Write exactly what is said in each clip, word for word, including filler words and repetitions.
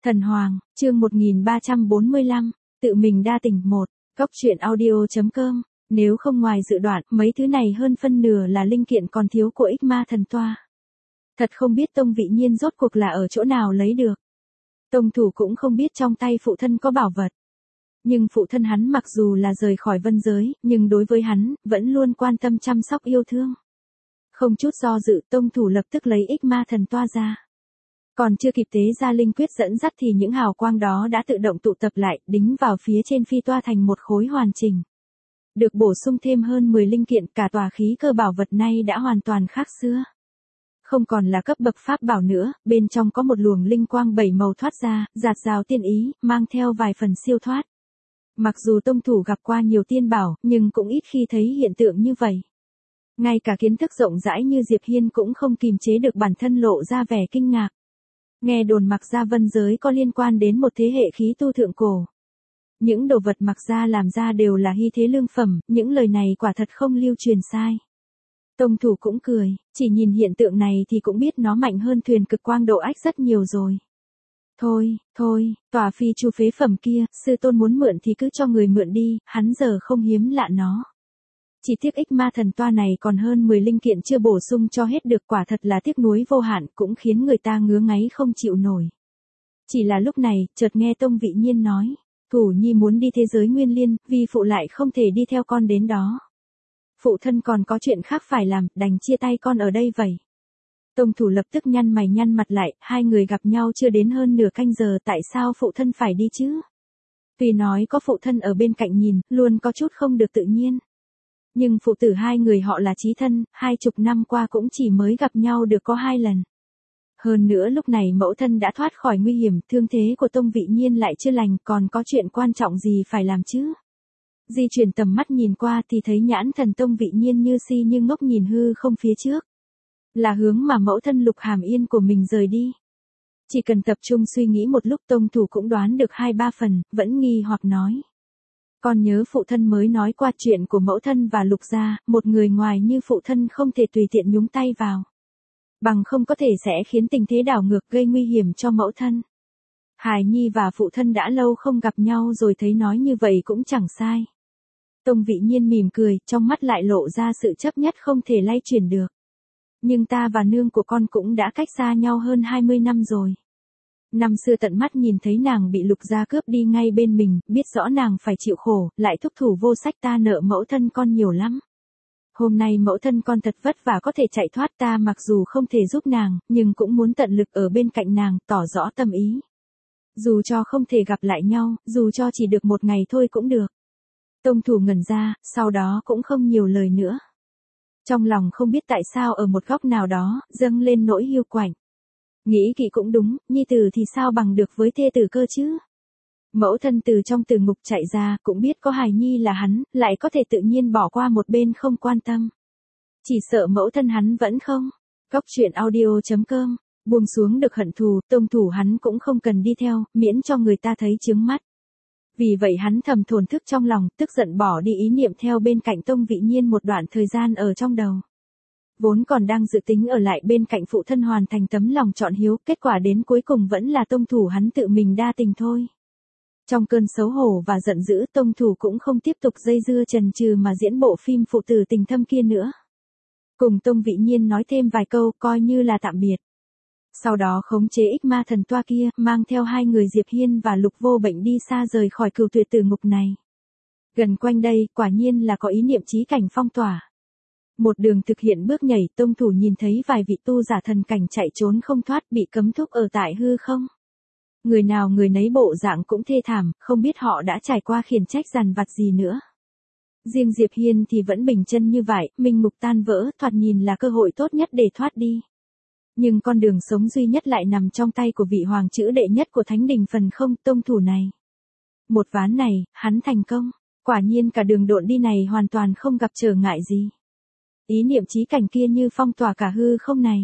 Thần Hoàng, chương một nghìn ba trăm bốn mươi lăm, tự mình đa tình một, Cốc truyện audio.com, nếu không ngoài dự đoán, mấy thứ này hơn phân nửa là linh kiện còn thiếu của ích ma thần toa. Thật không biết Tông Vị Nhiên rốt cuộc là ở chỗ nào lấy được. Tông thủ cũng không biết trong tay phụ thân có bảo vật. Nhưng phụ thân hắn mặc dù là rời khỏi vân giới, nhưng đối với hắn, vẫn luôn quan tâm chăm sóc yêu thương. Không chút do dự, tông thủ lập tức lấy ích ma thần toa ra. Còn chưa kịp tế ra linh quyết dẫn dắt thì những hào quang đó đã tự động tụ tập lại, đính vào phía trên phi toa thành một khối hoàn chỉnh. Được bổ sung thêm hơn mười linh kiện, cả tòa khí cơ bảo vật này đã hoàn toàn khác xưa. Không còn là cấp bậc pháp bảo nữa, bên trong có một luồng linh quang bảy màu thoát ra, rạt rào tiên ý, mang theo vài phần siêu thoát. Mặc dù tông thủ gặp qua nhiều tiên bảo, nhưng cũng ít khi thấy hiện tượng như vậy. Ngay cả kiến thức rộng rãi như Diệp Hiên cũng không kìm chế được bản thân lộ ra vẻ kinh ngạc. Nghe đồn Mạc Gia vân giới có liên quan đến một thế hệ khí tu thượng cổ. Những đồ vật Mạc Gia làm ra đều là hy thế lương phẩm, những lời này quả thật không lưu truyền sai. Tông thủ cũng cười, chỉ nhìn hiện tượng này thì cũng biết nó mạnh hơn thuyền cực quang độ ách rất nhiều rồi. Thôi, thôi, tòa phi chu phế phẩm kia, sư tôn muốn mượn thì cứ cho người mượn đi, hắn giờ không hiếm lạ nó. Chỉ tiếc ích ma thần toa này còn hơn mười linh kiện chưa bổ sung cho hết được, quả thật là tiếc nuối vô hạn, cũng khiến người ta ngứa ngáy không chịu nổi. Chỉ là lúc này, chợt nghe Tông Vị Nhiên nói, Thủ Nhi muốn đi thế giới Nguyên Liên, vì phụ lại không thể đi theo con đến đó. Phụ thân còn có chuyện khác phải làm, đành chia tay con ở đây vậy. Tông thủ lập tức nhăn mày nhăn mặt lại, hai người gặp nhau chưa đến hơn nửa canh giờ, tại sao phụ thân phải đi chứ? Tuy nói có phụ thân ở bên cạnh nhìn, luôn có chút không được tự nhiên. Nhưng phụ tử hai người họ là chí thân, hai chục năm qua cũng chỉ mới gặp nhau được có hai lần. Hơn nữa lúc này mẫu thân đã thoát khỏi nguy hiểm, thương thế của Tông Vị Nhiên lại chưa lành, còn có chuyện quan trọng gì phải làm chứ? Di chuyển tầm mắt nhìn qua thì thấy nhãn thần Tông Vị Nhiên như si như ngốc nhìn hư không phía trước. Là hướng mà mẫu thân Lục Hàm Yên của mình rời đi. Chỉ cần tập trung suy nghĩ một lúc, tông thủ cũng đoán được hai ba phần, vẫn nghi hoặc nói. Con nhớ phụ thân mới nói qua chuyện của mẫu thân và Lục gia, một người ngoài như phụ thân không thể tùy tiện nhúng tay vào. Bằng không có thể sẽ khiến tình thế đảo ngược, gây nguy hiểm cho mẫu thân. Hài Nhi và phụ thân đã lâu không gặp nhau rồi, thấy nói như vậy cũng chẳng sai. Tông Vị Nhiên mỉm cười, trong mắt lại lộ ra sự chấp nhất không thể lay chuyển được. Nhưng ta và nương của con cũng đã cách xa nhau hơn hai mươi năm rồi. Năm xưa tận mắt nhìn thấy nàng bị Lục gia cướp đi ngay bên mình, biết rõ nàng phải chịu khổ, lại thúc thủ vô sách, ta nợ mẫu thân con nhiều lắm. Hôm nay mẫu thân con thật vất vả có thể chạy thoát, ta mặc dù không thể giúp nàng, nhưng cũng muốn tận lực ở bên cạnh nàng, tỏ rõ tâm ý. Dù cho không thể gặp lại nhau, dù cho chỉ được một ngày thôi cũng được. Tông thủ ngẩn ra, sau đó cũng không nhiều lời nữa. Trong lòng không biết tại sao ở một góc nào đó, dâng lên nỗi hiu quạnh. Nghĩ kỹ cũng đúng, nhi tử thì sao bằng được với thê tử cơ chứ? Mẫu thân từ trong tử ngục chạy ra, cũng biết có hài nhi là hắn, lại có thể tự nhiên bỏ qua một bên không quan tâm. Chỉ sợ mẫu thân hắn vẫn không. Cốc truyện audio.com, buông xuống được hận thù, tông thủ hắn cũng không cần đi theo, miễn cho người ta thấy chướng mắt. Vì vậy hắn thầm thổn thức trong lòng, tức giận bỏ đi ý niệm theo bên cạnh Tông Vị Nhiên một đoạn thời gian ở trong đầu. Vốn còn đang dự tính ở lại bên cạnh phụ thân hoàn thành tấm lòng trọn hiếu, kết quả đến cuối cùng vẫn là tông thủ hắn tự mình đa tình thôi. Trong cơn xấu hổ và giận dữ, tông thủ cũng không tiếp tục dây dưa chần chừ mà diễn bộ phim phụ tử tình thâm kia nữa. Cùng Tông Vị Nhiên nói thêm vài câu, coi như là tạm biệt. Sau đó khống chế ích ma thần toa kia, mang theo hai người Diệp Hiên và Lục Vô Bệnh đi xa rời khỏi cửu tuyệt tử ngục này. Gần quanh đây, quả nhiên là có ý niệm chí cảnh phong tỏa. Một đường thực hiện bước nhảy, tông thủ nhìn thấy vài vị tu giả thần cảnh chạy trốn không thoát, bị cấm thúc ở tại hư không. Người nào người nấy bộ dạng cũng thê thảm, không biết họ đã trải qua khiển trách dằn vặt gì nữa. Riêng Diệp Hiên thì vẫn bình chân như vậy, minh mục tan vỡ, thoạt nhìn là cơ hội tốt nhất để thoát đi. Nhưng con đường sống duy nhất lại nằm trong tay của vị hoàng chữ đệ nhất của thánh đình phần không, tông thủ này. Một ván này, hắn thành công, quả nhiên cả đường độn đi này hoàn toàn không gặp trở ngại gì. Ý niệm chí cảnh kia như phong tỏa cả hư không này.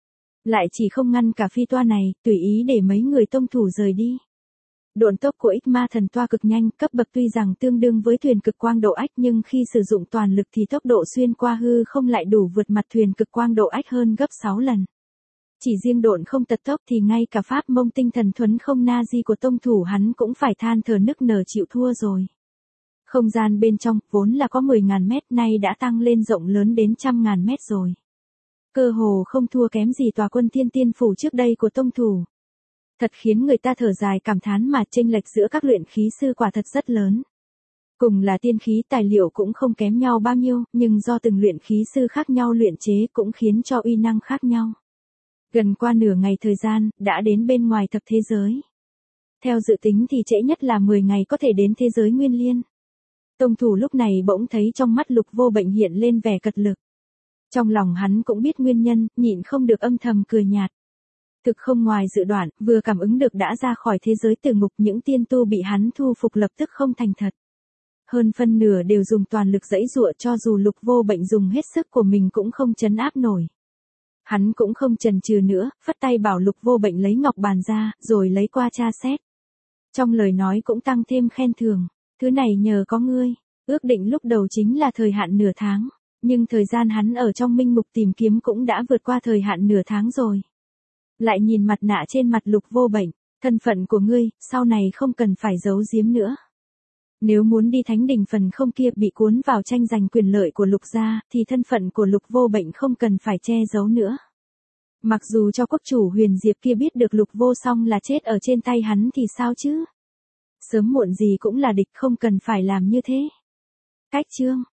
Lại chỉ không ngăn cả phi toa này, tùy ý để mấy người tông thủ rời đi. Độn tốc của ích ma thần toa cực nhanh, cấp bậc tuy rằng tương đương với thuyền cực quang độ ách, nhưng khi sử dụng toàn lực thì tốc độ xuyên qua hư không lại đủ vượt mặt thuyền cực quang độ ách hơn gấp sáu lần. Chỉ riêng độn không tật tốc thì ngay cả pháp mông tinh thần thuấn không na di của tông thủ hắn cũng phải than thở nức nở chịu thua rồi. Không gian bên trong, vốn là có mười ngàn mét nay đã tăng lên rộng lớn đến trăm ngàn mét rồi. Cơ hồ không thua kém gì tòa quân thiên tiên phủ trước đây của tông thủ. Thật khiến người ta thở dài cảm thán mà chênh lệch giữa các luyện khí sư quả thật rất lớn. Cùng là tiên khí tài liệu cũng không kém nhau bao nhiêu, nhưng do từng luyện khí sư khác nhau luyện chế cũng khiến cho uy năng khác nhau. Gần qua nửa ngày thời gian, đã đến bên ngoài thập thế giới. Theo dự tính thì trễ nhất là mười ngày có thể đến thế giới nguyên liên. Tông thủ lúc này bỗng thấy trong mắt Lục Vô Bệnh hiện lên vẻ cật lực. Trong lòng hắn cũng biết nguyên nhân, nhịn không được âm thầm cười nhạt. Thực không ngoài dự đoán, vừa cảm ứng được đã ra khỏi thế giới tử ngục, những tiên tu bị hắn thu phục lập tức không thành thật. Hơn phân nửa đều dùng toàn lực giãy giụa, cho dù Lục Vô Bệnh dùng hết sức của mình cũng không trấn áp nổi. Hắn cũng không chần chừ nữa, phất tay bảo Lục Vô Bệnh lấy ngọc bàn ra, rồi lấy qua tra xét. Trong lời nói cũng tăng thêm khen thưởng, thứ này nhờ có ngươi, ước định lúc đầu chính là thời hạn nửa tháng, nhưng thời gian hắn ở trong minh mục tìm kiếm cũng đã vượt qua thời hạn nửa tháng rồi. Lại nhìn mặt nạ trên mặt Lục Vô Bệnh, thân phận của ngươi, sau này không cần phải giấu giếm nữa. Nếu muốn đi thánh đình phần không kia bị cuốn vào tranh giành quyền lợi của Lục gia, thì thân phận của Lục Vô Bệnh không cần phải che giấu nữa. Mặc dù cho quốc chủ Huyền Diệp kia biết được Lục Vô Song là chết ở trên tay hắn thì sao chứ? Sớm muộn gì cũng là địch, không cần phải làm như thế. Cách chương